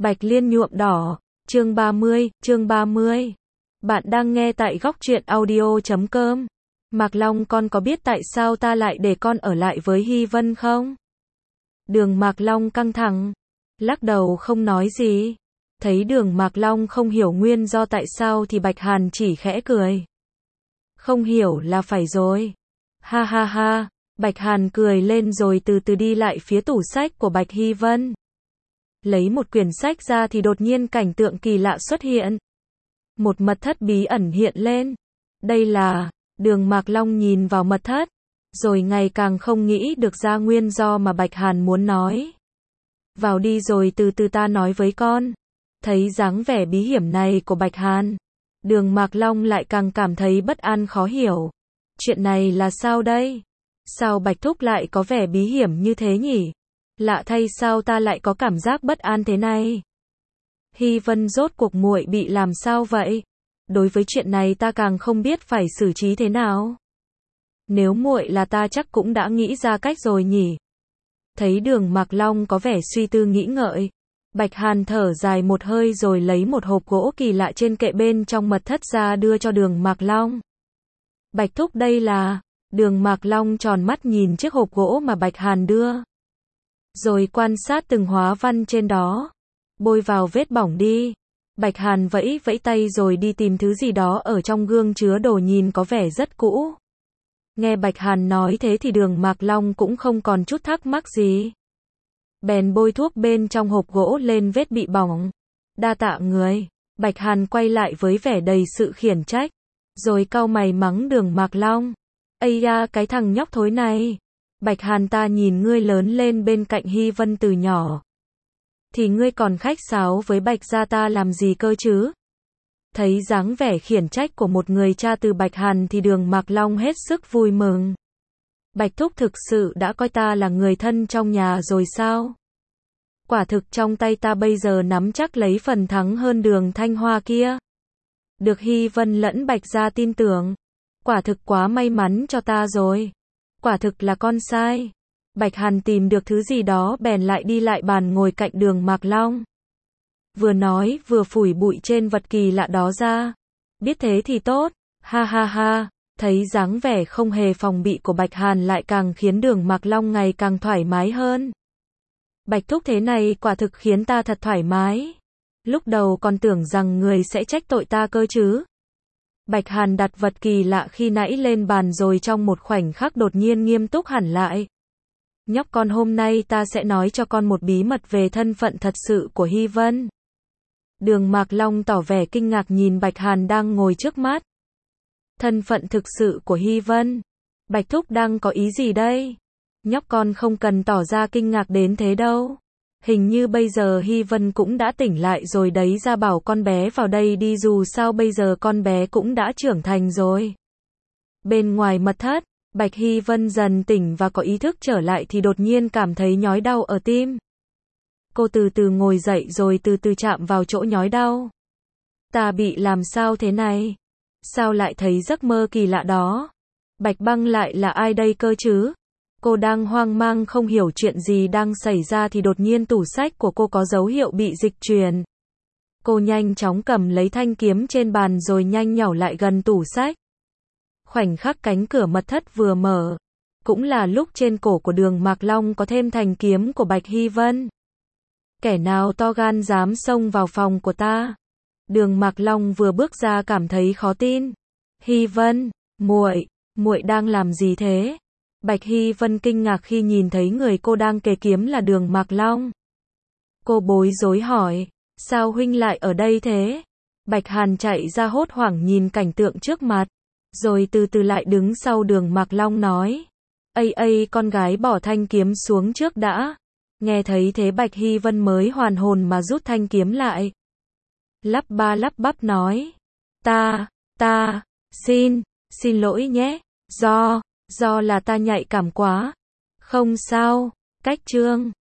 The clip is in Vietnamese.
Bạch Liên nhuộm đỏ, chương 30. Bạn đang nghe tại góc truyện audio.com. Mạc Long, con có biết tại sao ta lại để con ở lại với Hy Vân không? Đường Mạc Long căng thẳng, lắc đầu không nói gì. Thấy Đường Mạc Long không hiểu nguyên do tại sao thì Bạch Hàn chỉ khẽ cười. Không hiểu là phải rồi. Ha ha ha, Bạch Hàn cười lên rồi từ từ đi lại phía tủ sách của Bạch Hy Vân. Lấy một quyển sách ra thì đột nhiên cảnh tượng kỳ lạ xuất hiện. Một mật thất bí ẩn hiện lên. Đây là, Đường Mạc Long nhìn vào mật thất, rồi ngày càng không nghĩ được ra nguyên do mà Bạch Hàn muốn nói. Vào đi rồi từ từ ta nói với con. Thấy dáng vẻ bí hiểm này của Bạch Hàn, Đường Mạc Long lại càng cảm thấy bất an khó hiểu. Chuyện này là sao đây? Sao Bạch Thúc lại có vẻ bí hiểm như thế nhỉ? Lạ thay, sao ta lại có cảm giác bất an thế này? Hy Vân, rốt cuộc muội bị làm sao vậy? Đối với chuyện này ta càng không biết phải xử trí thế nào. Nếu muội là ta chắc cũng đã nghĩ ra cách rồi nhỉ? Thấy Đường Mạc Long có vẻ suy tư nghĩ ngợi, Bạch Hàn thở dài một hơi rồi lấy một hộp gỗ kỳ lạ trên kệ bên trong mật thất ra đưa cho Đường Mạc Long. Bạch Thúc, đây là... Đường Mạc Long tròn mắt nhìn chiếc hộp gỗ mà Bạch Hàn đưa, rồi quan sát từng hóa văn trên đó. Bôi vào vết bỏng đi. Bạch Hàn vẫy vẫy tay rồi đi tìm thứ gì đó ở trong gương chứa đồ nhìn có vẻ rất cũ. Nghe Bạch Hàn nói thế thì Đường Mạc Long cũng không còn chút thắc mắc gì. Bèn bôi thuốc bên trong hộp gỗ lên vết bị bỏng. Đa tạ người. Bạch Hàn quay lại với vẻ đầy sự khiển trách, rồi cau mày mắng Đường Mạc Long. Ây da, cái thằng nhóc thối này. Bạch Hàn, ta nhìn ngươi lớn lên bên cạnh Hy Vân từ nhỏ, thì ngươi còn khách sáo với Bạch gia ta làm gì cơ chứ? Thấy dáng vẻ khiển trách của một người cha từ Bạch Hàn thì Đường Mạc Long hết sức vui mừng. Bạch Thúc thực sự đã coi ta là người thân trong nhà rồi sao? Quả thực trong tay ta bây giờ nắm chắc lấy phần thắng hơn Đường Thanh Hoa kia. Được Hy Vân lẫn Bạch gia tin tưởng, quả thực quá may mắn cho ta rồi. Quả thực là con sai. Bạch Hàn tìm được thứ gì đó bèn lại đi lại bàn ngồi cạnh Đường Mạc Long. Vừa nói vừa phủi bụi trên vật kỳ lạ đó ra. Biết thế thì tốt. Ha ha ha. Thấy dáng vẻ không hề phòng bị của Bạch Hàn lại càng khiến Đường Mạc Long ngày càng thoải mái hơn. Bạch Thúc, thế này quả thực khiến ta thật thoải mái. Lúc đầu còn tưởng rằng người sẽ trách tội ta cơ chứ. Bạch Hàn đặt vật kỳ lạ khi nãy lên bàn rồi trong một khoảnh khắc đột nhiên nghiêm túc hẳn lại. Nhóc con, hôm nay ta sẽ nói cho con một bí mật về thân phận thật sự của Hy Vân. Đường Mạc Long tỏ vẻ kinh ngạc nhìn Bạch Hàn đang ngồi trước mắt. Thân phận thực sự của Hy Vân? Bạch Thúc đang có ý gì đây? Nhóc con không cần tỏ ra kinh ngạc đến thế đâu. Hình như bây giờ Hy Vân cũng đã tỉnh lại rồi đấy, ra bảo con bé vào đây đi, dù sao bây giờ con bé cũng đã trưởng thành rồi. Bên ngoài mật thất, Bạch Hy Vân dần tỉnh và có ý thức trở lại thì đột nhiên cảm thấy nhói đau ở tim. Cô từ từ ngồi dậy rồi từ từ chạm vào chỗ nhói đau. Ta bị làm sao thế này? Sao lại thấy giấc mơ kỳ lạ đó? Bạch Băng lại là ai đây cơ chứ? Cô đang hoang mang không hiểu chuyện gì đang xảy ra thì đột nhiên tủ sách của cô có dấu hiệu bị dịch chuyển. Cô nhanh chóng cầm lấy thanh kiếm trên bàn rồi nhanh nhảu lại gần tủ sách. Khoảnh khắc cánh cửa mật thất vừa mở, cũng là lúc trên cổ của Đường Mạc Long có thêm thanh kiếm của Bạch Hy Vân. Kẻ nào to gan dám xông vào phòng của ta? Đường Mạc Long vừa bước ra cảm thấy khó tin. Hy Vân, muội đang làm gì thế? Bạch Hy Vân kinh ngạc khi nhìn thấy người cô đang kề kiếm là Đường Mạc Long. Cô bối rối hỏi, sao huynh lại ở đây thế? Bạch Hàn chạy ra hốt hoảng nhìn cảnh tượng trước mặt, rồi từ từ lại đứng sau Đường Mạc Long nói. Ây, con gái bỏ thanh kiếm xuống trước đã. Nghe thấy thế Bạch Hy Vân mới hoàn hồn mà rút thanh kiếm lại. Lắp ba lắp bắp nói. Xin lỗi nhé, do là ta nhạy cảm quá. Không sao, cách chương.